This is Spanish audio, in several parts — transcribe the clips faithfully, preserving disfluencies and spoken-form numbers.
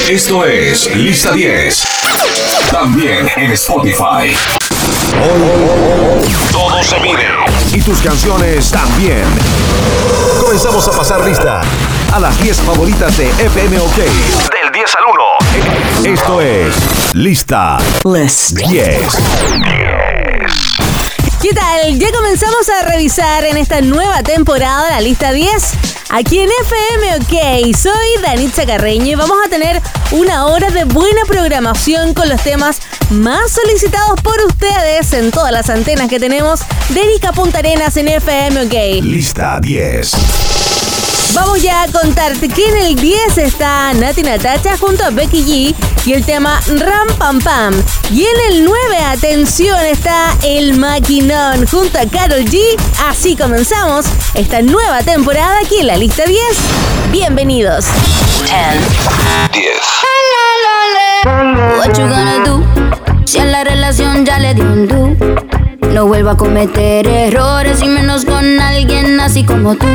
Esto es Lista diez. También en Spotify. Todo se mide. Y tus canciones también. Comenzamos a pasar lista a las diez favoritas de F M OK. Del diez al uno. Esto es Lista List diez. ¿Qué tal? Ya comenzamos a revisar en esta nueva temporada la lista diez aquí en F M OK. Soy Danitza Carreño y vamos a tener una hora de buena programación con los temas más solicitados por ustedes en todas las antenas que tenemos de Arica Punta Arenas en F M OK. Lista diez. Vamos ya a contarte que en el diez está Nati Natacha junto a Becky G y el tema Ram Pam Pam. Y en el nueve, atención, está El Maquinón junto a Karol G. Así comenzamos esta nueva temporada aquí en la lista diez. Bienvenidos. diez. What you gonna do? Si a la relación ya le dio un do. No vuelvo a cometer errores y menos con alguien así como tú,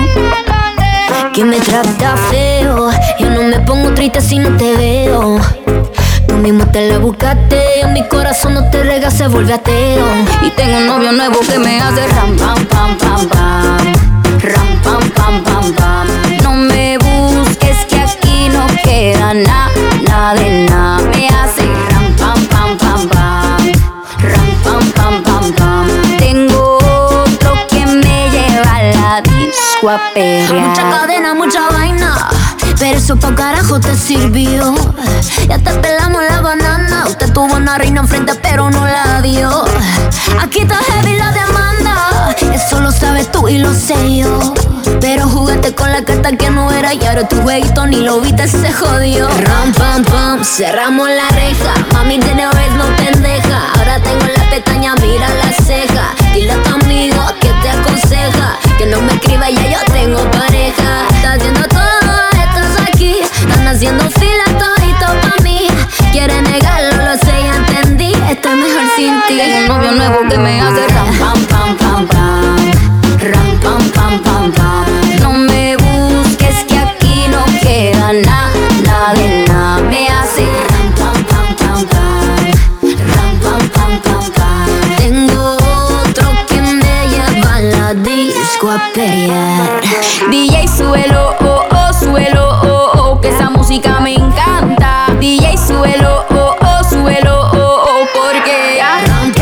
que me trata feo. Yo no me pongo triste si no te veo. Tú mismo te la buscaste. Mi corazón no te rega, se vuelve ateo. Y tengo un novio nuevo que me hace ram pam pam pam pam. Ram pam pam pam pam. No me busques que aquí no queda nada, nada de nada. Me hace ram pam pam pam pam. Ram pam pam pam pam. Tengo otro que me lleva a la disco a perrear. Mucha cadena, mucha vaina, pero eso pa' carajo te sirvió. Ya te pelamos la banana. Usted tuvo una reina enfrente pero no la dio. Aquí está heavy la demanda. Eso lo sabes tú y lo sé yo. Pero jugaste con la carta que no era y ahora tu jueguito ni lo viste, se jodió. Ram pam pam, cerramos la reja. Mami tiene vez no pendeja. Ahora tengo la pestaña, mira la ceja. Dile a tu amigo que te aconseja que no me escriba, ya yo tengo pareja. Está haciendo todo, estás aquí. Están haciendo fila todito pa' mí. Quiere negarlo, lo sé, ya entendí. Estoy mejor sin ti. Tengo un novio nuevo que me hace ram pam pam pam pam. Ram pam pam pam pam. No me busques que aquí no queda nada, nada de nada. Me hace ram pam pam pam pam. Ram pam pam pam pam. Tengo otro que me lleva a la disco a pelear. D J súbelo, oh oh, súbelo, oh oh, que esa música me encanta. D J súbelo, oh oh, súbelo, oh oh, porque ya,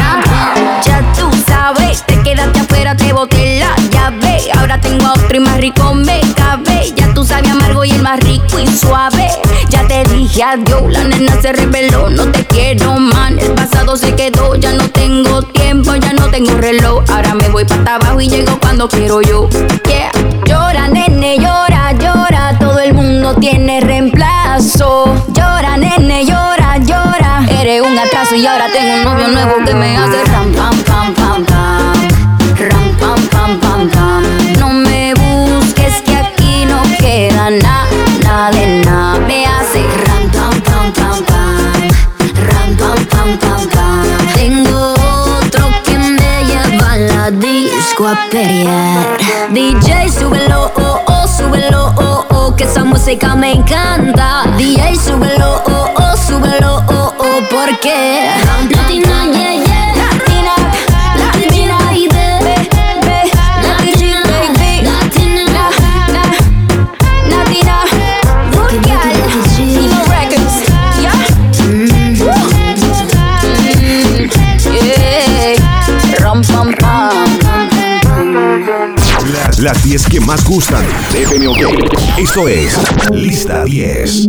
ya, ya tú sabes, te quedaste afuera, te boté la llave. Ahora tengo a otro y más rico me cabe. Ya tú sabes amargo y el más rico y suave. Ya te dije adiós, la nena se reveló. No te quiero, man, el pasado se quedó. Ya no tengo tiempo, ya no tengo reloj. Ahora me voy para abajo y llego cuando quiero yo. Yeah. Llora, nene, llora, llora. Todo el mundo tiene reemplazo. Llora, nene, llora, llora. Eres un atraso y ahora tengo un novio nuevo que me hace ram pam pam pam pam. Ram pam pam pam pam. No me busques que aquí no queda nada, nada de nada. Me hace ram pam pam pam pam. Ram pam pam pam pam. Tengo otro que me lleva a la disco a pelear. D J súbelo, oh oh, súbelo, oh oh, que esa música me encanta. D J súbelo, oh oh, súbelo, oh oh, porque Latina, yeah, yeah. Latina, Latina, baby, baby. Latina, baby. Latina, Latina, Vulgar, Emo Records, yeah. Yeah, ram pam pam. Las diez que más gustan de F M OK. Esto es Lista diez.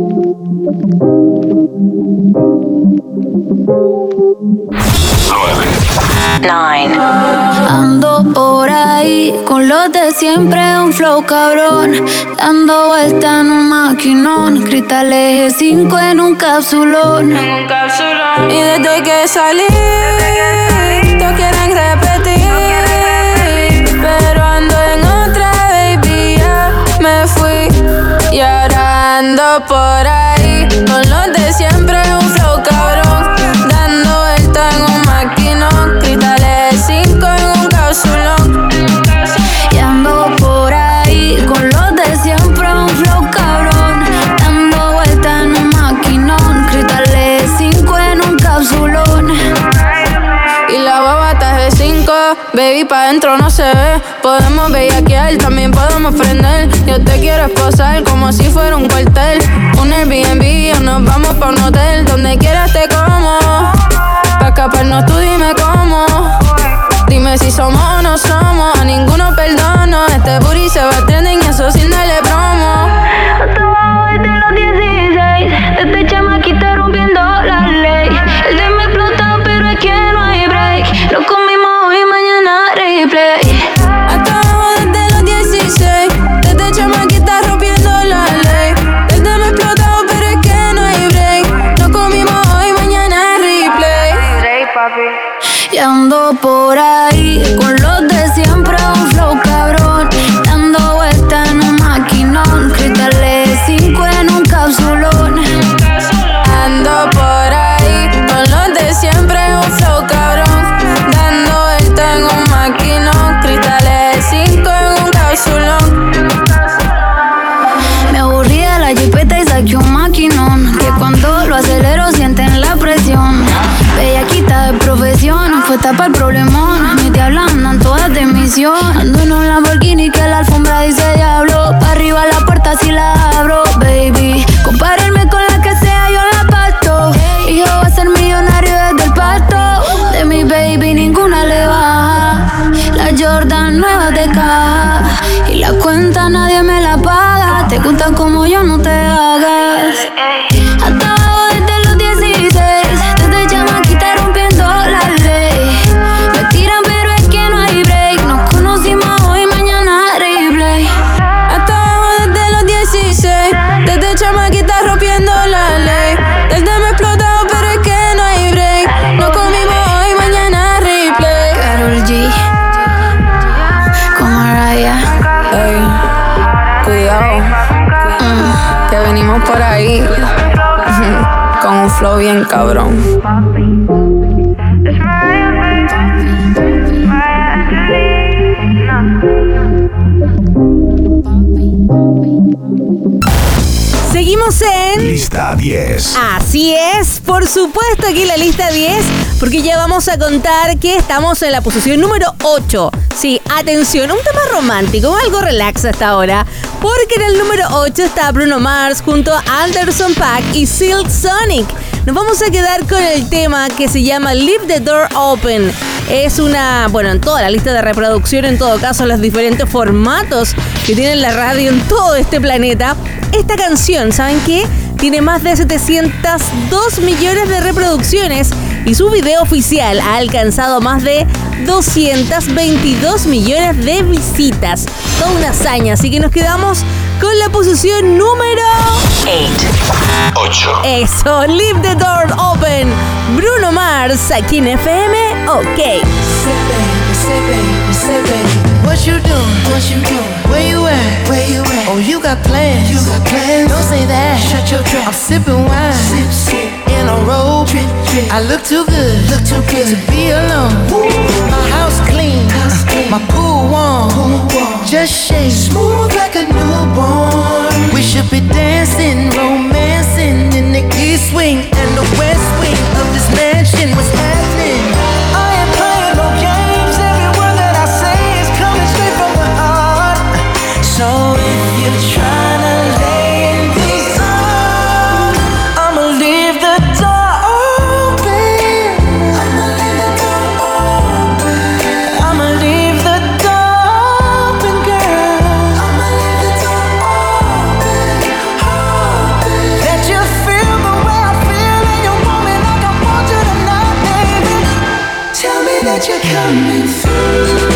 nine. Ando por ahí con los de siempre, un flow cabrón, dando vuelta en un maquinón, cristales G cinco en un capsulón. Y desde que salí, todos quieren repetir, pero ando en otra, baby, ya me fui. Y ahora ando por ahí con los de siempre, un flow cabrón, dando vuelta en un maquinón, cristales cinco en un capsulón. Y ando por ahí con los de siempre, un flow cabrón, dando vuelta en un maquinón. Baby, pa' dentro no se ve. Podemos bellaquear, también podemos prender. Yo te quiero esposar como si fuera un cuartel. Un Airbnb o nos vamos pa' un hotel. Donde quieras te como. Pa' escaparnos tú dime cómo. Dime si somos o no somos. A ninguno perdono. Este booty se va trending y eso sin darle promo. Hasta abajo desde los dieciséis. Desde chamaquita rompiendo la ley. El de me explotó pero es que no hay break. Lo comimos hoy, mañana replay. Hasta abajo desde los dieciséis. Desde chamaquita rompiendo la ley. El de me explotó pero es que no hay break. Lo comimos hoy, mañana replay. Y ando por ahí con los de siempre, un flow cabrón. Dando vueltas en un maquinón. Cristales cinco en un capsulón. Ando por ahí con los de siempre, un flow cabrón. Dando vueltas en un maquinón. Cristales cinco en un capsulón. Me aburrí de la jipeta y saqué un maquinón. Que cuando lo acelero sienten la presión. Bellaquita de profesión, fue tapa el problemón. Mis diablas andan todas de misión. Ando en un Lamborghini que la alfombra dice diablo. Pa' arriba la puerta si la abro, baby. Compárenme con la que sea, yo la parto. Hijo va a ser millonario desde el parto. De mi baby ninguna le baja. La Jordan nueva de caja. Y la cuenta nadie me la paga. Te gusta como yo, no te hagas. Hasta abajo desde los dieciséis. Desde chamaquita rompiendo la ley. Me tiran pero es que no hay break. Nos conocimos hoy, mañana replay. Hasta abajo desde los dieciséis. Desde chamaquita rompiendo la ley. Desde me explotó pero es que no hay break. Nos comimos hoy, mañana replay. Karol G con Mariah. Ey, cuidado, mm, que venimos por ahí con un flow bien cabrón. Seguimos en Lista diez. Así es, por supuesto aquí la lista diez, porque ya vamos a contar que estamos en la posición número ocho. Sí, atención, un tema romántico, algo relax hasta ahora, porque en el número ocho está Bruno Mars junto a Anderson .Paak y Silk Sonic. Nos vamos a quedar con el tema que se llama Leave the Door Open. Es una, bueno, en toda la lista de reproducción, en todo caso, los diferentes formatos que tiene la radio en todo este planeta. Esta canción, ¿saben qué? Tiene más de setecientos dos millones de reproducciones y su video oficial ha alcanzado más de doscientos veintidós millones de visitas. Toda una hazaña, así que nos quedamos con la posición número ocho. Eso, Leave the Door Open. Bruno Mars, aquí en F M, OK. Say baby, say baby, say baby. What you doing? What you doing? Where you at? Where you at? Oh, you got plans. You got plans. Don't say that. Shut your trap. I'm sipping wine. Sip, sip. In a robe. Drip, drip. I look too good. Look too good to be alone. Woo. My house clean. House clean. My pool warm. Pool warm. Just shake. Smooth like a newborn. We should be dancing, romancing in the east wing and the west wing of this mansion. What's happening? I ain't playing no games. Every word that I say is coming straight from the heart. So if you're trying to lay in these arms, I'ma leave the door open. I'ma leave the door open. I'ma leave the door open, girl. I'ma leave the door open, open. That you feel the way I feel and you want me like I want you tonight, baby. Tell me that you're coming through.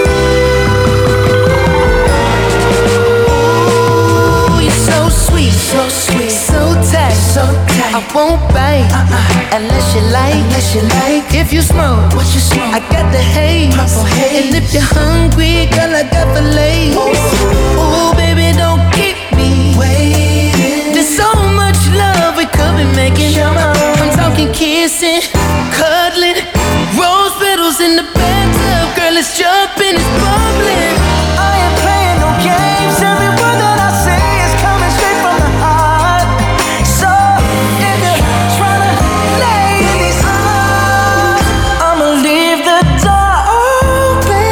So sweet, so tight, so tight. I won't bite uh-uh. unless you like, unless you like. If you smoke, what you smoke? I got the haze. Purple haze. And if you're hungry, girl, I got the lace. Ooh, baby, don't keep me waiting. There's so much love we could be making. I'm talking kissing, cuddling, rose petals in the bathtub. Girl, it's jumping, it's bubbling. I ain't playing no games. Every word that I say is coming straight from the heart. So if you're trying to lay in these arms, I'ma leave the door open.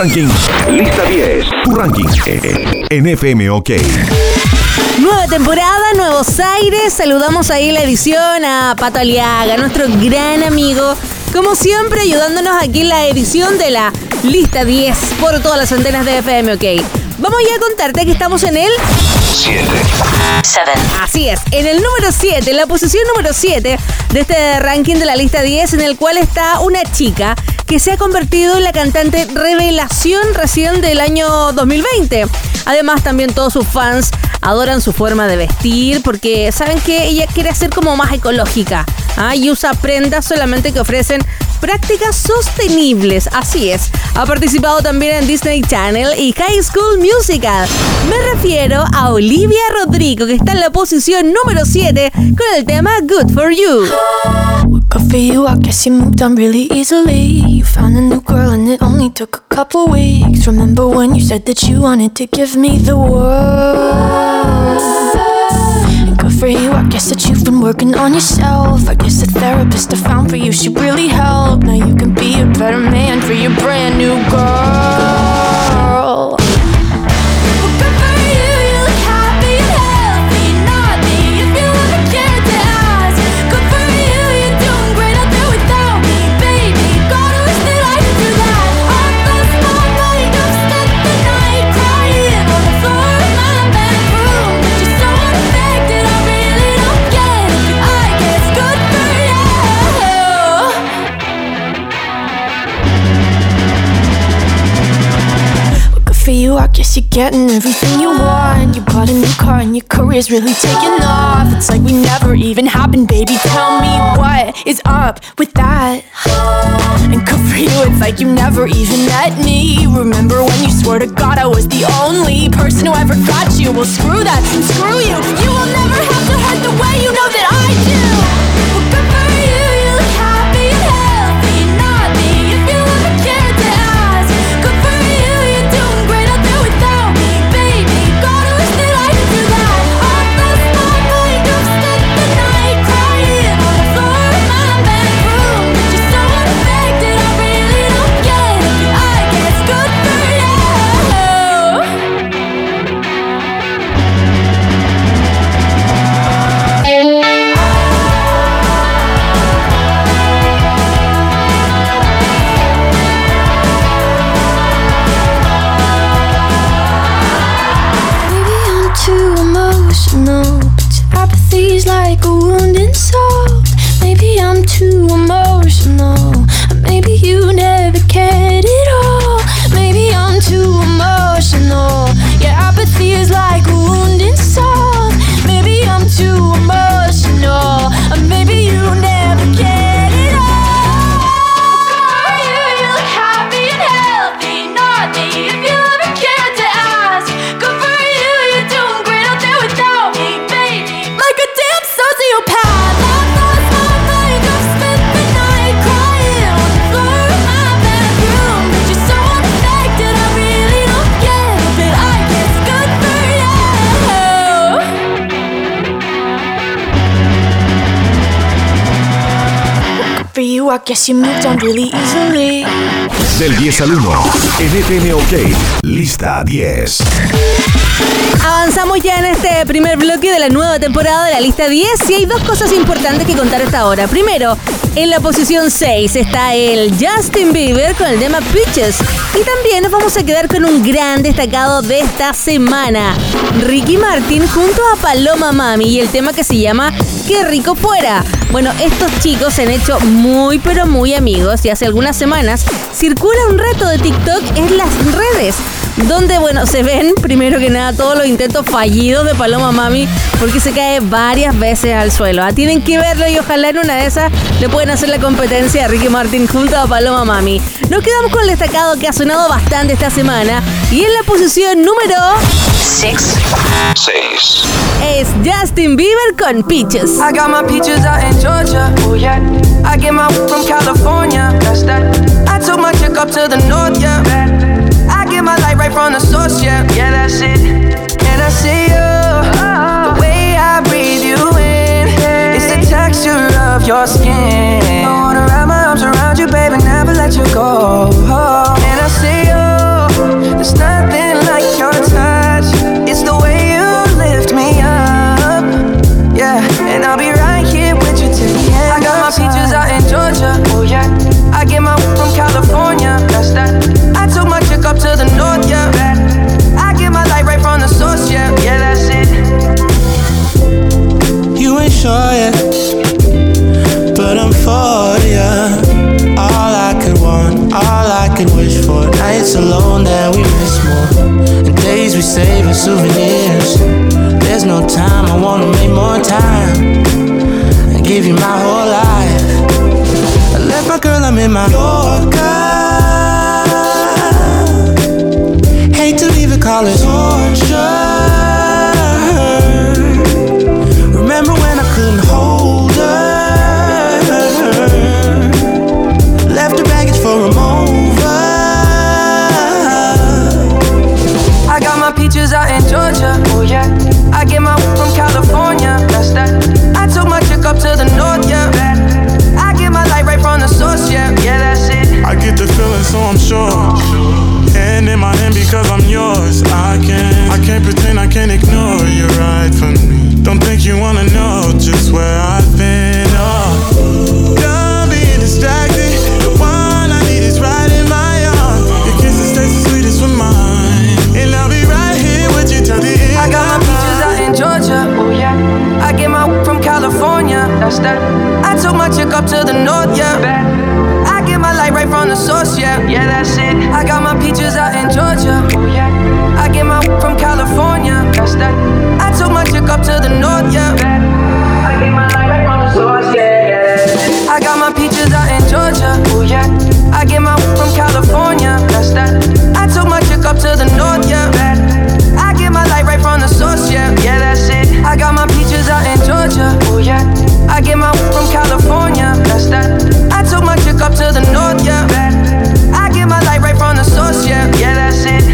ranking. Lista diez. Tu ranking en F M OK. Nueva temporada, nuevos aires. Saludamos ahí en la edición a Pato Aliaga, nuestro gran amigo. Como siempre, ayudándonos aquí en la edición de la Lista diez por todas las antenas de F M OK. Vamos ya a contarte que estamos en el siete. Así es, en el número siete, en la posición número siete de este ranking de la lista diez, en el cual está una chica que se ha convertido en la cantante revelación recién del año dos mil veinte. Además, también todos sus fans adoran su forma de vestir porque saben que ella quiere ser como más ecológica, ¿ah? Y usa prendas solamente que ofrecen prácticas sostenibles. Así es, ha participado también en Disney Channel y High School Musical. Me refiero a Olivia Rodrigo, que está en la posición número siete con el tema Good For You. Good for you, I guess you moved on really easily. You found a new girl and it only took a couple weeks. Remember when you said that you wanted to give me the world? And good for you, I guess that you've been working on yourself. I guess the therapist I found for you should really help. Now you can be a better man for your brand new girl. For you, I guess you're getting everything you want. You bought a new car and your career's really taking off. It's like we never even happened, baby. Tell me what is up with that? And good for you, it's like you never even met me. Remember when you swore to God I was the only person who ever got you? Well, screw that and screw you. You will never have to hurt the way you know that I do. Well, good for you, you look happy and healthy. Not me, if you ever cared to ask. Good for you, you're doing great out there without me, baby. God, I wish that I could do that. I lost my mind, I've spent the night crying on the floor of my bedroom. But you're so unaffected, I really don't get it. I guess good for you. Maybe I'm too emotional, but your apathy's like a wounded soul. Maybe I'm too emotional, or maybe you never cared at all. Maybe I'm too emotional, your apathy is like a wounded soul. Maybe I'm too emotional, or maybe you never cared at all. For you, you look happy and healthy, not me, if you ever cared to ask. Good for you, you're doing great out there without me, baby. Like a damn sociopath. I've lost my mind, I've spent the night crying on the floor of my bedroom. But you're so unaffected, I really don't get it. But I guess good for you. Good for you, I guess you moved on really easily. Del diez al uno en F M OK. Lista diez. Avanzamos ya en este primer bloque de la nueva temporada de la lista diez y hay dos cosas importantes que contar hasta ahora. Primero, en la posición seis está el Justin Bieber con el tema Peaches. Y también nos vamos a quedar con un gran destacado de esta semana, Ricky Martin junto a Paloma Mami y el tema que se llama Qué rico fuera. Bueno, estos chicos se han hecho muy pero muy amigos y hace algunas semanas circula un reto de TikTok en las redes donde, bueno, se ven primero que nada todos los intentos fallidos de Paloma Mami porque se cae varias veces al suelo. Ah, tienen que verlo y ojalá en una de esas le pueden hacer la competencia a Ricky Martin junto a Paloma Mami. Nos quedamos con el destacado que ha sonado bastante esta semana y en la posición número seis. es Justin Bieber con Peaches. I got my peaches out in Georgia. Oh yeah. I get my from California. That's that. I took my chick up to the north, yeah. I get my light right from the source, yeah. Yeah, that's it. And I see you, oh. The way I breathe you in, it's the texture of your skin. I wanna wrap my arms around you, baby, never let you go. Oh. And I see you, days we save as souvenirs. There's no time, I wanna make more time and give you my whole life. I left my girl, I'm in my Yorker. Hate to leave it, call it torture. Remember when I couldn't hold her? Left her baggage for a mover. I got my peaches out in Georgia, oh yeah. I get my weed from California, that's that. I took my chick up to the north, yeah. I get my light right from the source, yeah. Yeah, that's it. I get the feeling, so I'm sure. Hand in my hand because I'm yours. I can't, I can't pretend, I can't ignore you right from me. Don't think you wanna know just where I've been. Oh, done being distracted. The one I need is right in my arms. Your kisses taste the sweetest with mine, and I'll be right here with you till the end. I got my peaches out in Georgia, oh yeah. I get my weed from California, that's that. I took my chick up to the north, yeah. I get my light right from the source, yeah. Yeah, that's it. I got my peaches out in Georgia, oh yeah. I get my weed from California, that's that. I took my chick up to the north, yeah. I get my light right from the source, yeah, yeah. I got my peaches out in Georgia, oh yeah. I get my weed from California, that's that. I took my chick up to the north, yeah. I get my light right from the source, yeah. Yeah, that's it. I got my peaches out in Georgia, oh yeah. I get my weed from California, that's that. I took my chick up to the north, yeah. I get my light right from the source, yeah. Yeah, that's it.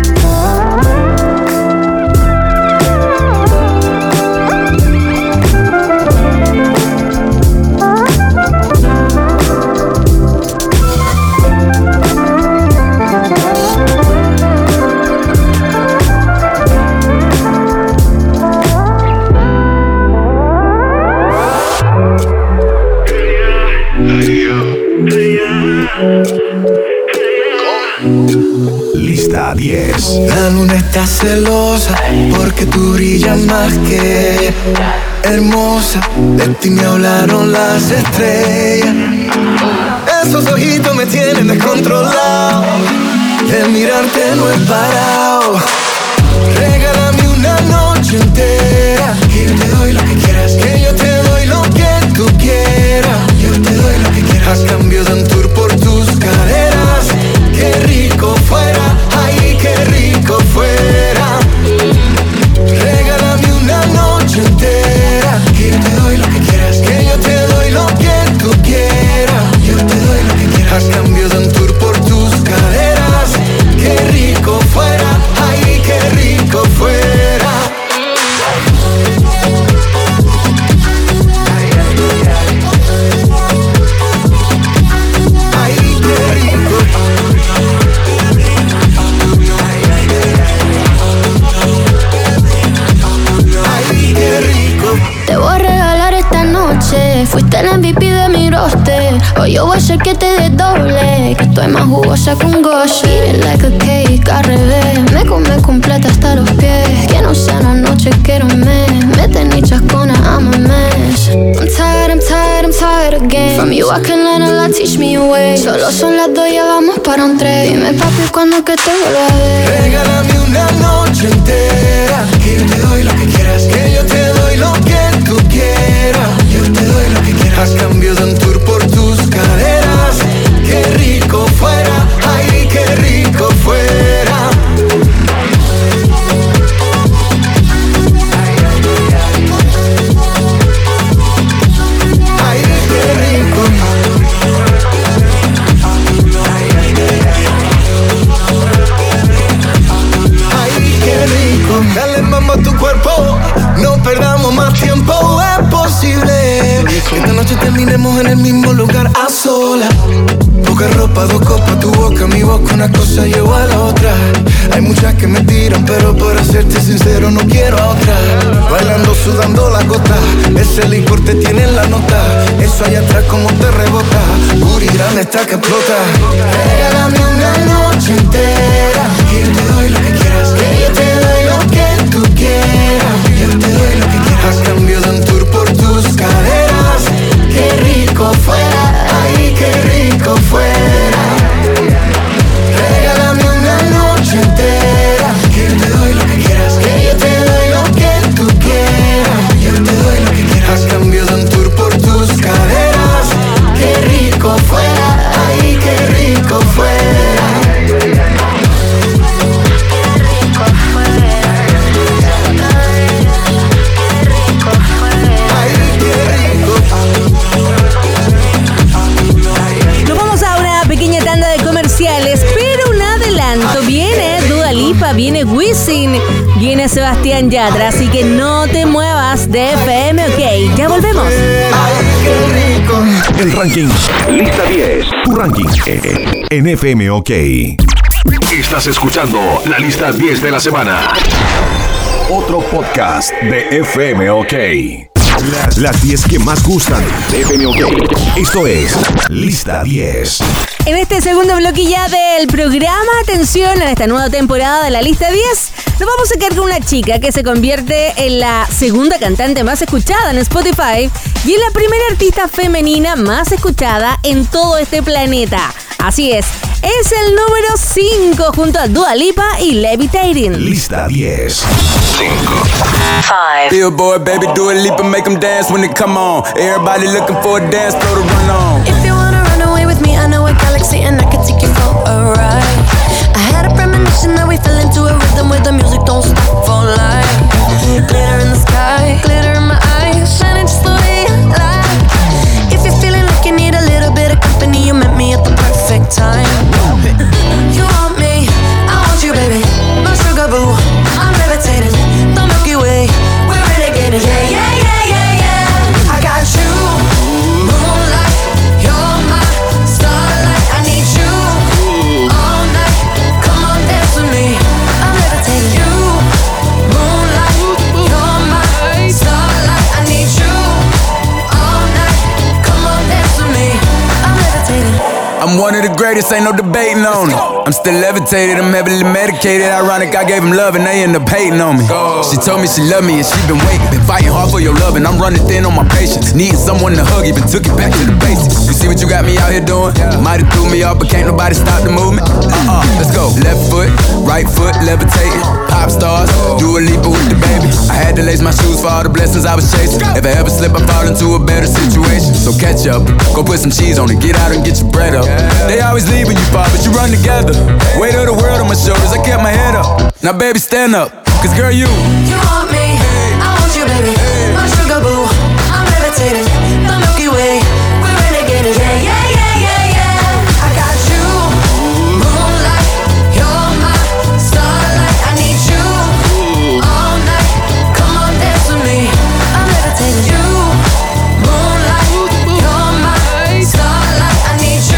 Lista diez. La luna está celosa porque tú brillas más que hermosa. De ti me hablaron las estrellas. Esos ojitos me tienen descontrolado. De mirarte no he parado. Regálame una noche entera. Que yo te doy lo que quieras. Que yo te doy lo que tú quieras. Yo te doy lo que quieras. A cambio de un tour por tus caderas. Qué rico fuera, ay, qué rico fuera. Regálame una noche entera. Que yo te doy lo que quieras. Que yo te doy lo que tú quieras. Yo te doy lo que quieras. A cambio de un tour por tus caderas. Qué rico fuera, ay, qué rico fuera. Fuiste el M V P de mi roster. Hoy yo voy a hacer que te des doble. Que estoy más jugosa que un gosh. Eat it like a cake, al revés. Me come completa hasta los pies. Que no sea una noche, quiero un mes. Me tenés chascona, I'm a mess. I'm tired, I'm tired, I'm tired again. From you I can learn a lot, teach me a way. Solo son las dos, ya vamos para un tres. Dime papi, ¿cuándo que te vuelva a ver? Regálame una noche entera. Que yo te doy lo que quieras. Que yo te doy lo que tú quieras. Yo te doy lo que quieras. A cambio de un tour por tus caderas. Qué rico fuera, ay, qué rico fuera. Ay, qué rico. Ay, qué rico. Dale mambo a tu cuerpo. No perdamos más tiempo, es posible que esta noche terminemos en el mismo lugar a solas. Poca ropa, dos copas, tu boca, mi boca, una cosa llevo a la otra. Hay muchas que me tiran, pero para serte sincero no quiero a otra. Bailando, sudando la gota, ese licor te tiene en la nota. Eso allá atrás como te rebota, booty grande está que explota. Regálame una noche entera, que yo te doy lo que quieras. Que yo te doy lo que tú quieras. Yo te doy lo que quieras. A cambio de un tour por tus caderas. Qué rico fuera, ay, qué rico fuera. Regálame una noche entera. Que yo te doy lo viene Sebastián Yatra, así que no te muevas de F M OK. Ya volvemos. El ranking. Lista diez. Tu ranking en F M OK. Estás escuchando la lista diez de la semana. Otro podcast de F M OK. Las diez que más gustan de F M OK. Esto es Lista diez. En este segundo bloque ya del programa, atención, en esta nueva temporada de la Lista diez, nos vamos a quedar con una chica que se convierte en la segunda cantante más escuchada en Spotify y en la primera artista femenina más escuchada en todo este planeta. Así es, es el número cinco junto a Dua Lipa y Levitating. Lista diez. cinco. Billboard, baby, do a leap and make them dance when they come on. Everybody looking for a dance floor to run on. If you wanna run away with me, I know a galaxy and I can take you for a ride. I had a premonition that we fell into a rhythm where the music don't stop for life. Glitter in the sky, glitter in my eyes, shining just the way I like. If you're feeling like you need a little bit of company, you met me at the perfect time. You want me, I want you, baby. My sugar boo, I'm levitating. The Milky Way, we're renegading. Yeah, yeah, yeah, yeah, yeah. I got you, moonlight. You're my starlight. I need you all night. Come on, dance with me. I'm levitating. You, moonlight. You're my starlight. I need you all night. Come on, dance with me. I'm levitating. I'm one of the greatest, ain't no debating on it. I'm still levitated, I'm heavily medicated. Ironic, I gave him love and they end up hating on me. She told me she loved me and she been waiting. Been fighting hard for your love and I'm running thin on my patience. Needing someone to hug, even took it back to the basics. You see what you got me out here doing? Might have threw me off, but can't nobody stop the movement. Uh-uh, let's go. Left foot, right foot, levitating. Pop stars, do a leap with the baby. I had to lace my shoes for all the blessings I was chasing. If I ever slip, I fall into a better situation. So catch up, go put some cheese on it, get out and get your bread up. They always leave when you fall, but you run together. Weight of the world on my shoulders, I kept my head up. Now baby, stand up, cause girl, you You want me, I want you, baby. My sugar boo, I'm levitating. The Milky Way, we're renegading. Yeah, yeah, yeah, yeah, yeah. I got you, moonlight. You're my starlight. I need you all night. Come on, dance with me. I'm levitating. You, moonlight. You're my starlight. I need you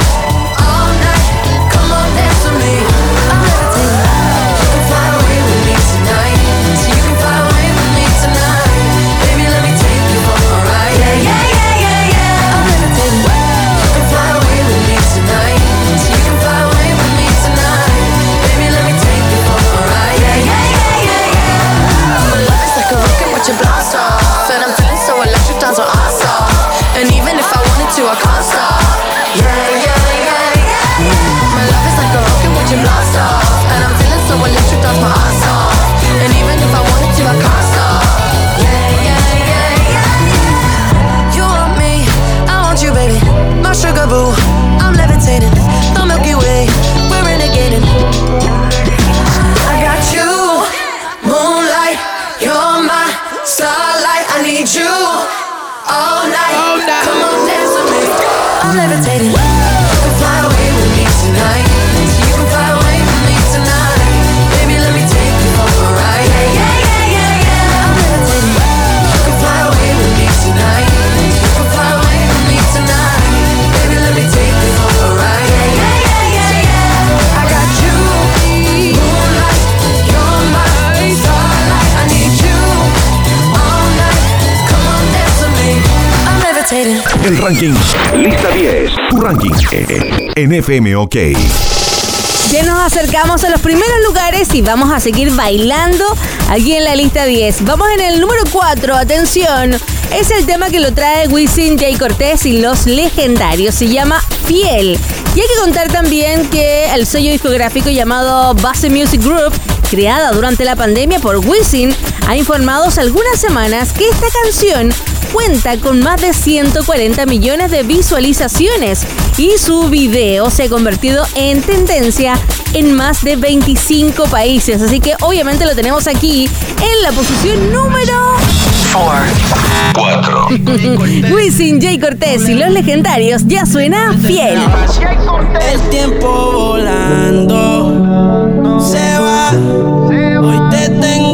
all night. Come on, dance with me. I'm levitating. You can fly away with me tonight. So you can fly away with me tonight. Baby, let me take you for a ride. Yeah, yeah, yeah, yeah, yeah. I'm levitating. You can fly away with me tonight. So you can fly away with me tonight. Baby, let me take you for a ride. Yeah, yeah, yeah, yeah, yeah. My love is like a rocket with your blast off, and I'm feeling so electric, down so awesome. And even if I wanted to, I can't stop. Yeah, yeah, yeah, yeah. My love is like a rocket with your blast off, and I'm feeling so electric, that's my ass off. And even if I wanted to, I can't stop. Yeah, yeah, yeah, yeah. You want me, I want you, baby. My sugar boo, I'm levitating. The Milky Way, we're renegading. I got you, moonlight. You're my starlight. I need you all night. Come on, dance with me. I'm levitating. You can fly away with me tonight. So you can fly away with me tonight. Baby, let me take you for a ride. Yeah, yeah, yeah, yeah, yeah. I'm levitating. You can fly away with me tonight. So you can fly away with me tonight. Baby, let me take you for a ride. Yeah, yeah, yeah, yeah, yeah. I got you, moonlight. You're my starlight. I need you all night. Come on, dance with me. I'm levitating. El ranking. Lista diez. Tu ranking en F M OK. Ya nos acercamos a los primeros lugares y vamos a seguir bailando aquí en la lista diez. Vamos en el número cuatro, atención. Es el tema que lo trae Wisin, Jay Cortés y Los Legendarios. Se llama Fiel. Y hay que contar también que el sello discográfico llamado Base Music Group, creada durante la pandemia por Wisin, ha informado hace algunas semanas que esta canción cuenta con más de ciento cuarenta millones de visualizaciones y su video se ha convertido en tendencia en más de veinticinco países. Así que obviamente lo tenemos aquí en la posición número cuatro. Wisin, Jay Cortés y Los Legendarios, ya suena Fiel. El tiempo volando se va. Hoy te tengo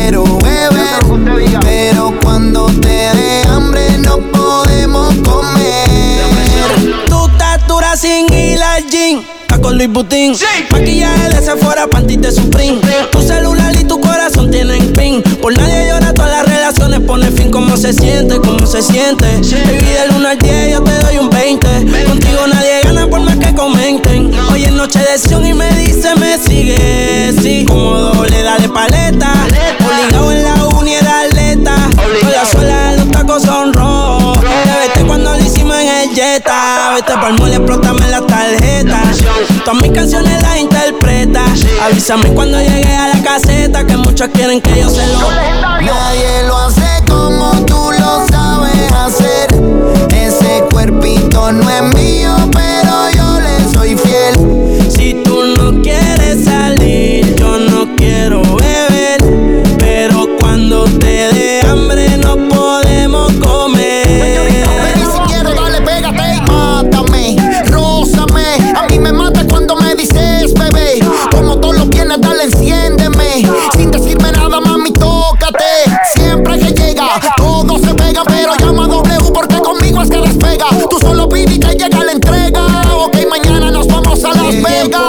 quiero beber, pero cuando te dé hambre no podemos comer. Tu estatura sin hilar jean, con Louis Vuitton, sí. Maquillaje de Sephora, panty de Supreme. Tu celular y tu corazón tienen pin. Por nadie llora, todas las relaciones pone fin. ¿Cómo se siente? ¿Cómo se siente? Sí. Baby, del uno al diez yo te doy un veinte. Contigo nadie gana por más que comenten. Hoy es noche de acción y me dice me sigue. Sí, como doble, dale paleta. Obligado en la uni era atleta. Con la suela de los tacos son rojos. Te vete cuando lo hicimos en el Jetta. Vete pa'l mole, explótame la tarjeta. Todas mis canciones las interpreta. Avísame cuando llegue a la caseta, que muchos quieren que yo se lo. Nadie lo hace como tú lo sabes hacer. Ese cuerpito no es mío, pero yo le soy fiel. Si tú no quieres salir, yo no quiero beber, pero cuando te dé hambre no podemos comer. Ven, si quieres dale, pégate y mátame, rózame. A mí me mata cuando me dices bebé. Como tú lo tienes, dale, enciéndeme. Sin decirme nada, mami, tócate. Siempre que llega, todos se pegan, pero llama a W porque conmigo es que despega. Tú solo pide y te llega la entrega. Ok, mañana nos vamos a Las Vegas.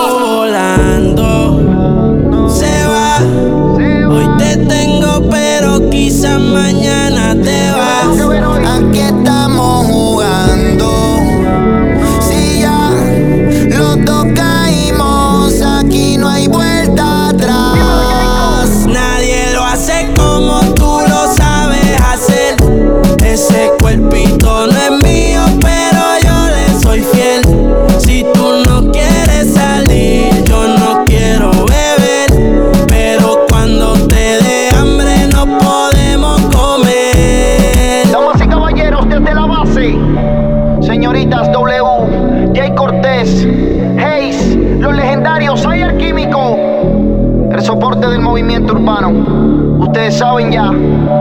Volando se va. Hoy te tengo, pero quizás mañana te vas. Aquí estamos jugando. Si ya los dos caímos, aquí no hay vuelta atrás. Nadie lo hace como tú lo sabes hacer. Ese cuerpito no es mío, pero yo le soy fiel. Si tú no quieres salir, yo no quiero beber, pero cuando te dé hambre no podemos comer. Damas y caballeros, desde la base, señoritas W, Jay Cortés, Hayes, los legendarios, Ayer Químico, el soporte del movimiento urbano. Ustedes saben ya.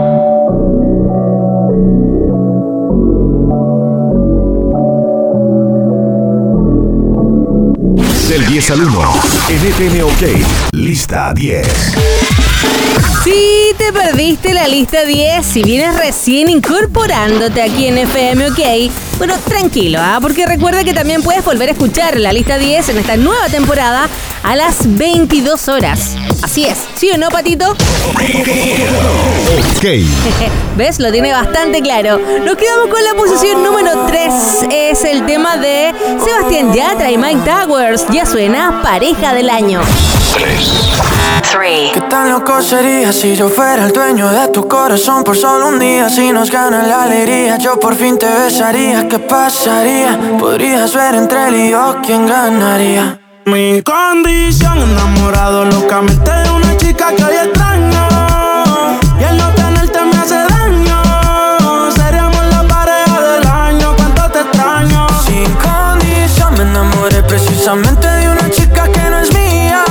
Del diez al uno, en F M OK, lista diez. Si te perdiste la lista diez, si vienes recién incorporándote aquí en F M OK, bueno, tranquilo, ¿ah? Porque recuerda que también puedes volver a escuchar la lista diez en esta nueva temporada a las veintidós horas. Así es, ¿sí o no, Patito? OK. ¿Ves? Lo tiene bastante claro. Nos quedamos con la posición número tres. Es el tema de Sebastián Yatra y Mike Towers. Ya suena Pareja del Año. ¿Qué tan loco sería si yo fuera el dueño de tu corazón por solo un día? Si nos gana la alegría, yo por fin te besaría. ¿Qué pasaría? Podrías ver entre él y yo quién ganaría. Mi condición, enamorado locamente de una chica que hoy extraño. Y el no tenerte me hace daño. Seríamos la pareja del año, cuánto te extraño. Sin condición me enamoré precisamente de una chica que no es mía.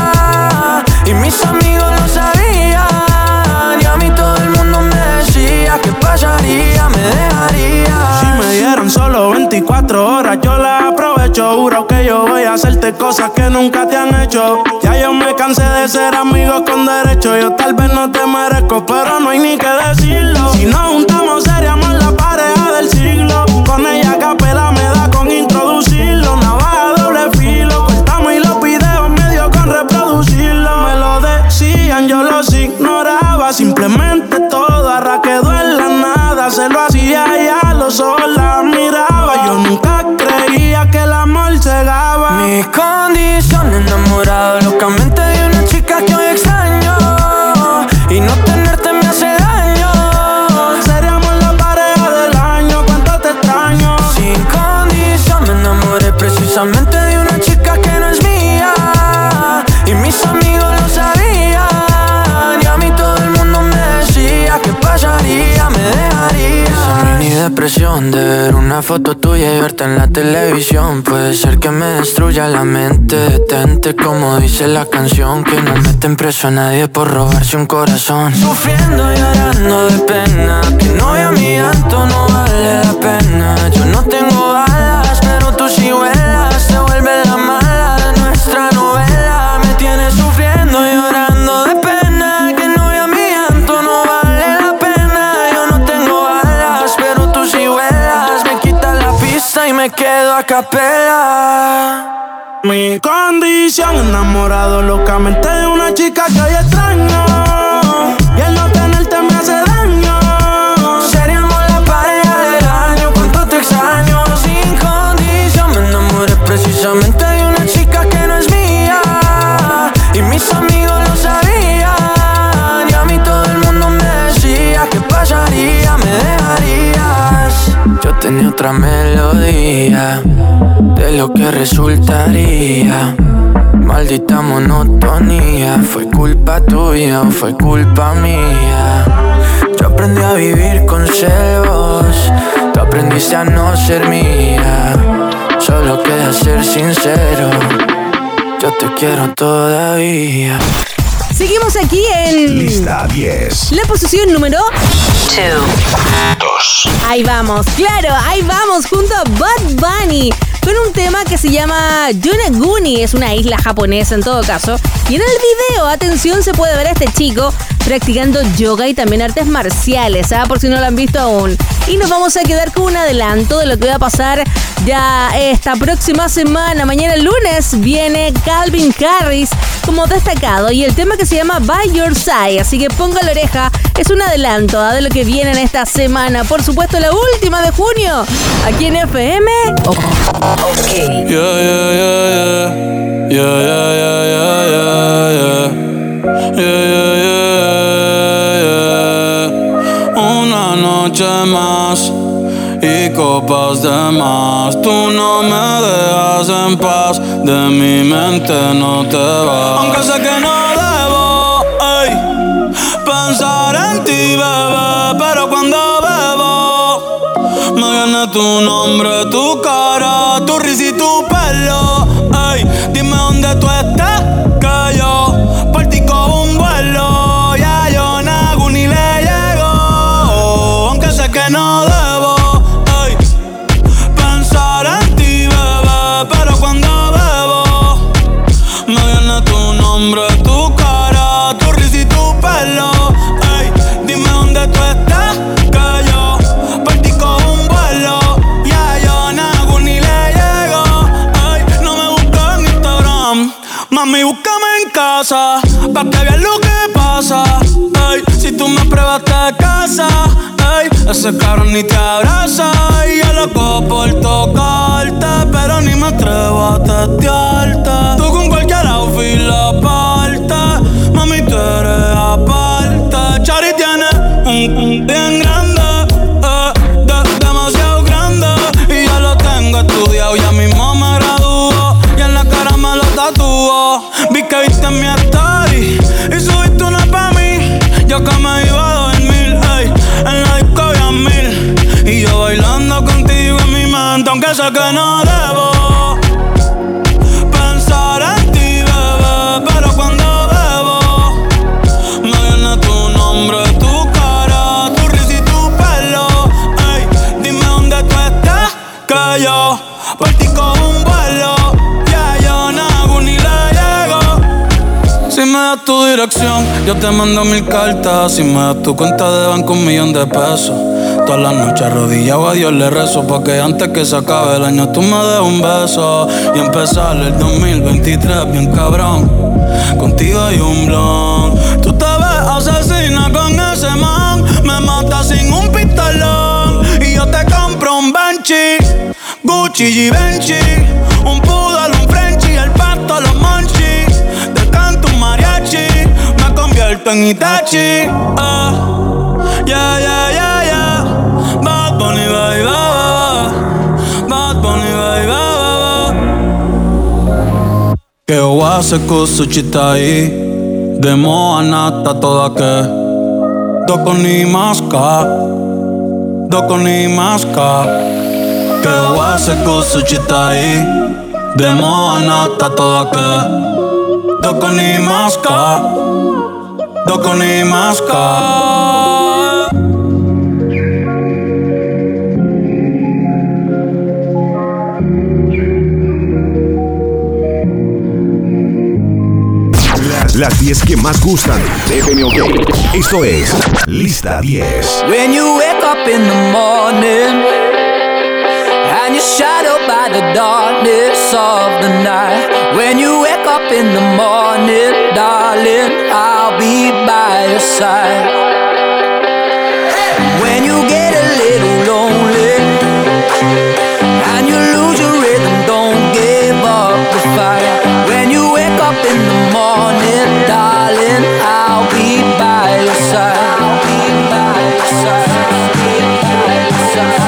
Y mis amigos lo sabían. Y a mí todo el mundo me decía ¿qué pasaría? Me dejaría. Si me dieran solo veinticuatro horas yo las aprovecho. Juro que yo voy a hacerte cosas que nunca te han hecho. Ya yo me cansé de ser amigos con derecho. Yo tal vez no te merezco, pero no hay ni que decirlo. Si nos juntamos seríamos la pareja del siglo. Con ella capela me da con introducirlo. Navaja doble filo, cortamos y los videos medio con reproducirlo. Me lo decían, yo los ignoraba. Simplemente todo arra quedó en la nada. Se lo hacía y a los ojos la miraba. Yo nunca creía que el amor cegaba. Mi condición, enamorado locamente de una chica que hoy extraño. Y no tenerte me hace daño. Seríamos la pareja del año, cuánto te extraño. Sin condición me enamoré precisamente de una chica que no es mía. Y mis amigos lo sabían. Y a mí todo el mundo me decía ¿qué pasaría? Me dejaría. Ni depresión de ver una foto tuya y verte en la televisión. Puede ser que me destruya la mente. Detente como dice la canción. Que no meten preso a nadie por robarse un corazón. Sufriendo y llorando de pena. Que no vea mi llanto, no vale la pena. Yo no tengo alas, pero tú sí vuelas. Se vuelve la mala de nuestra novela. Me tienes sufriendo y llorando de pena. Que no vea mi llanto, no me quedo a capela. Mi condición, enamorado locamente de una chica que hoy extraño. Y el no tenerte me hace daño. Seríamos la pareja del año, cuánto te extraño. Sin condición, me enamoré precisamente de una chica que no es mía. Y mis amigos lo sabían. Y a mí todo el mundo me decía, ¿qué pasaría? ¿Me dejarías? Yo tenía otra melodía de lo que resultaría. Maldita monotonía, ¿fue culpa tuya o fue culpa mía? Yo aprendí a vivir con celos, tú aprendiste a no ser mía. Solo queda ser sincero, yo te quiero todavía. Seguimos aquí en Lista diez. La posición número dos. Ahí vamos, claro, ahí vamos junto a Bad Bunny con un tema que se llama Yonaguni, es una isla japonesa en todo caso. Y en el video, atención, se puede ver a este chico practicando yoga y también artes marciales, ¿ah? Por si no lo han visto aún. Y nos vamos a quedar con un adelanto de lo que va a pasar ya esta próxima semana. Mañana lunes viene Calvin Harris como destacado y el tema que se llama By Your Side. Así que ponga la oreja, es un adelanto ¿ah? de lo que viene en esta semana. Por supuesto, la última de junio, aquí en F M. Oh. Okay. Yeah, yeah, yeah, yeah. Yeah, yeah, yeah, yeah, yeah, yeah. Yeah, yeah, yeah, yeah. Una noche más y copas de más. Tú no me dejas en paz, de mi mente no te vas. Aunque sé que no debo, ey, pensar en ti, bebé, pero cuando bebo me viene tu nombre, tu cara, tu risa y tu pelo. Ey, dime dónde tú estás, que yo por ti cojo un vuelo. Ya yo nago ni le llego, aunque sé que no debo, ey, pensar en ti, bebé, pero cuando bebo me viene tu nombre, tu cara, tu risa y tu pelo. Ey, dime dónde tú estás, que yo por ti cojo un vuelo. Ya yo nago ni le llego, ey, no me busques en Instagram, mami, búscame en casa, pa' que veas lo que pasa. Ey, si tú me pruebas te casa, ey, ese cabrón ni te abraza. Y yo loco por tocarte, pero ni me atrevo a testearte. Tú con cualquier outfit la parte, mami, tú eres aparte. Chari tiene un, un bien grande, eh, de, demasiado grande. Y yo lo tengo estudiado, ya mismo me gradúo. Y en la cara me lo tatúo. Vi que viste mi story y subiste una pa' mí. Yo que me iba a dormir, ey, en la disco había mil. Y yo bailando contigo en mi mente, aunque sé que no debo pensar en ti, bebé, pero cuando bebo me viene tu nombre, tu cara, tu risa y tu pelo. Ey, dime dónde tú estás, que yo por ti cojo un vuelo. Ya yo nago ni le llego. Si me das tu dirección, yo te mando mil cartas. Si me das tu cuenta de banco, un millón de pesos. Todas las noches arrodillado a Dios le rezo, porque antes que se acabe el año tú me des un beso y empezar el dos mil veintitrés bien cabrón. Contigo hay un blon. Tú te ves asesina con ese man, me matas sin un pistolón. Y yo te compro un Banshee, Gucci y Benchi, un poodle, un Frenchie, el pasto, los monchis. Te canto un mariachi, me convierto en Itachi. Ah, yeah, yeah, yeah, yeah. Bad Bunny, baby, Bad Bunny, baby, che ho se cosa città de moa nata toda che doko ni maska, doko ni maska. Che ho se cosa città de moa nata toda che doko ni maska, doko ni maska. Las diez que más gustan de F M O K. Esto es Lista diez. When you wake up in the morning and you're shadowed by the darkness of the night. When you wake up in the morning, darling, I'll be by your side. When you get a little lonely and you lose your rhythm, don't give up the fight. When you wake up in the morning, darling, I'll be by your side. I'll be by your side. I'll be by your side.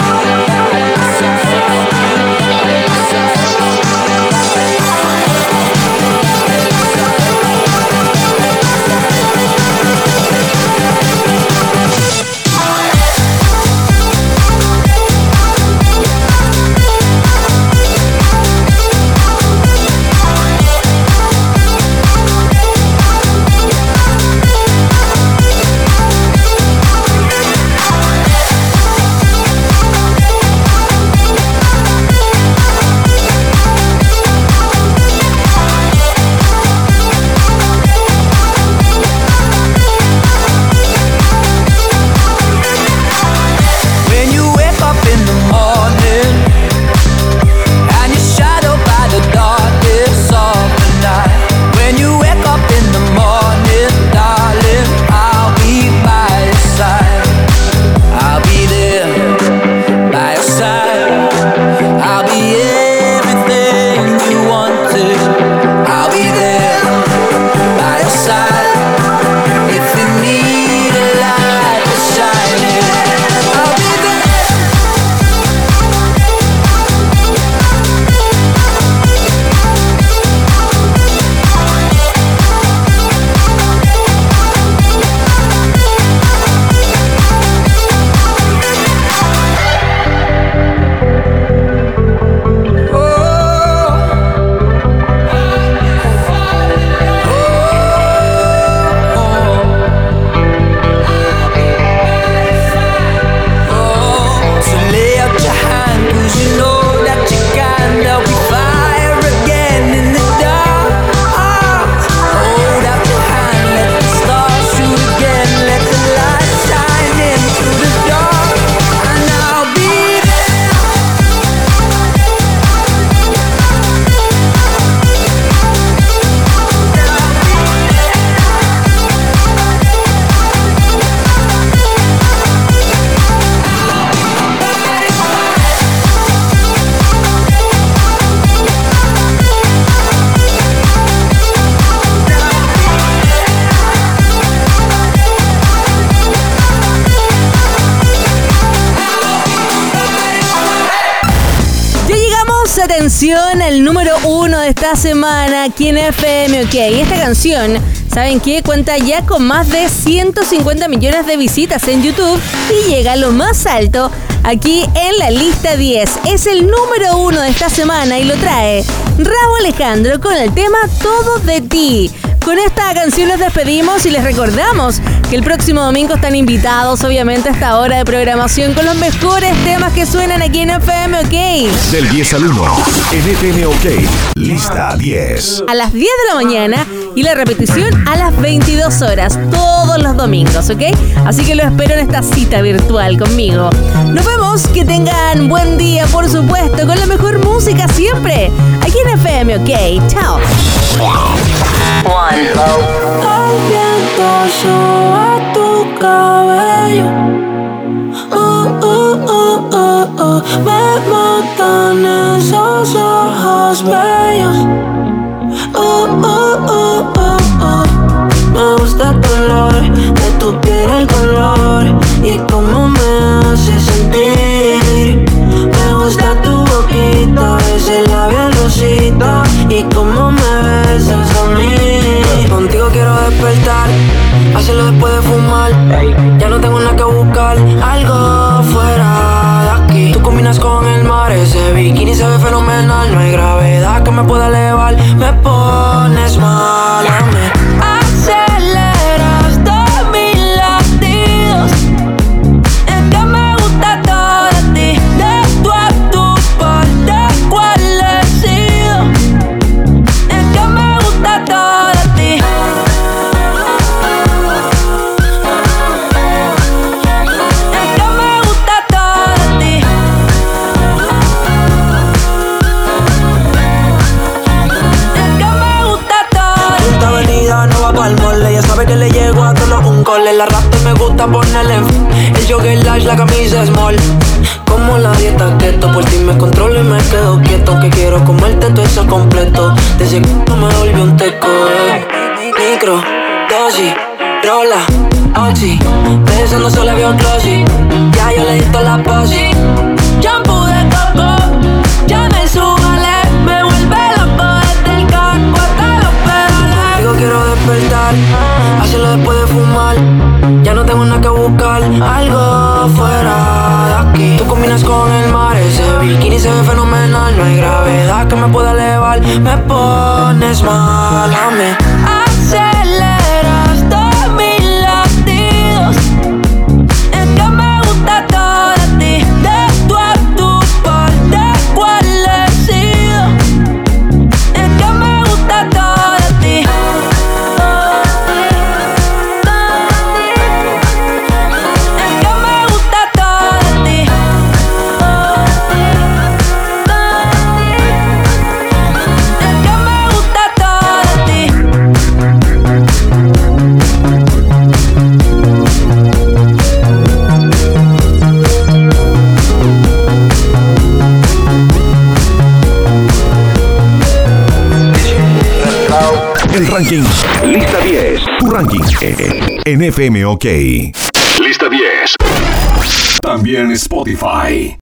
Atención, el número uno de esta semana aquí en F M OK. Esta canción, ¿saben qué? Cuenta ya con más de ciento cincuenta millones de visitas en YouTube y llega a lo más alto aquí en la lista diez. Es el número uno de esta semana y lo trae Rauw Alejandro con el tema Todo de Ti. Con esta canción nos despedimos y les recordamos que el próximo domingo están invitados, obviamente, a esta hora de programación con los mejores temas que suenan aquí en F M OK. Del diez al uno, en F M OK, lista diez. A las diez de la mañana y la repetición a las veintidós horas, todos los domingos, ¿ok? Así que lo espero en esta cita virtual conmigo. Nos vemos, que tengan buen día, por supuesto, con la mejor música siempre, aquí en F M OK. Chao. One. El viento soba tu cabello. Uh, uh, uh, uh, uh. Me matan esos ojos bellos. Uh, uh, uh, uh, uh. Me gusta tu olor, de tu piel el color y cómo me hace sentir. Me gusta tu boquita, ese labial rosita y cómo me besas a mí. Contigo quiero despertar, hacerlo después de fumar. Ya no tengo nada que buscar, algo fuera de aquí. Tú combinas con el mar, ese bikini se ve fenomenal. No hay gravedad que me pueda elevar, me pones mal a mí. Aceleras todos mis latidos, es que me gusta todo de ti. De tu a tu parte, ¿cuál he sido? Es que me gusta todo de ti. Es que me gusta todo de ti. cada rato me gusta ponerle el jogger large, la camisa small. Como la dieta keto, por ti me controlo y me quedo quieto. Aunque quiero comerte todo eso completo. Desde que no me volví un teco, eh. Micro, dosis, rola, oxi. Pensando solo había un glossy. Ya yo le di toda la posi. Shampoo de coco, ya me subale. Me vuelve loco desde el carro hasta los pedales. Digo quiero despertar, hacerlo después de fumar. Ya no tengo nada que buscar, algo fuera de aquí. Tú combinas con el mar, ese bikini se ve fenomenal. No hay gravedad que me pueda elevar. Me pones mal a mí. Aceleras todos mis latidos. Es que me gusta todo de ti. De tu a tu parte, ¿cuál he sido? Es que me gusta todo de ti. El ranking. Lista diez. Tu ranking en F M OK. Lista diez. También Spotify.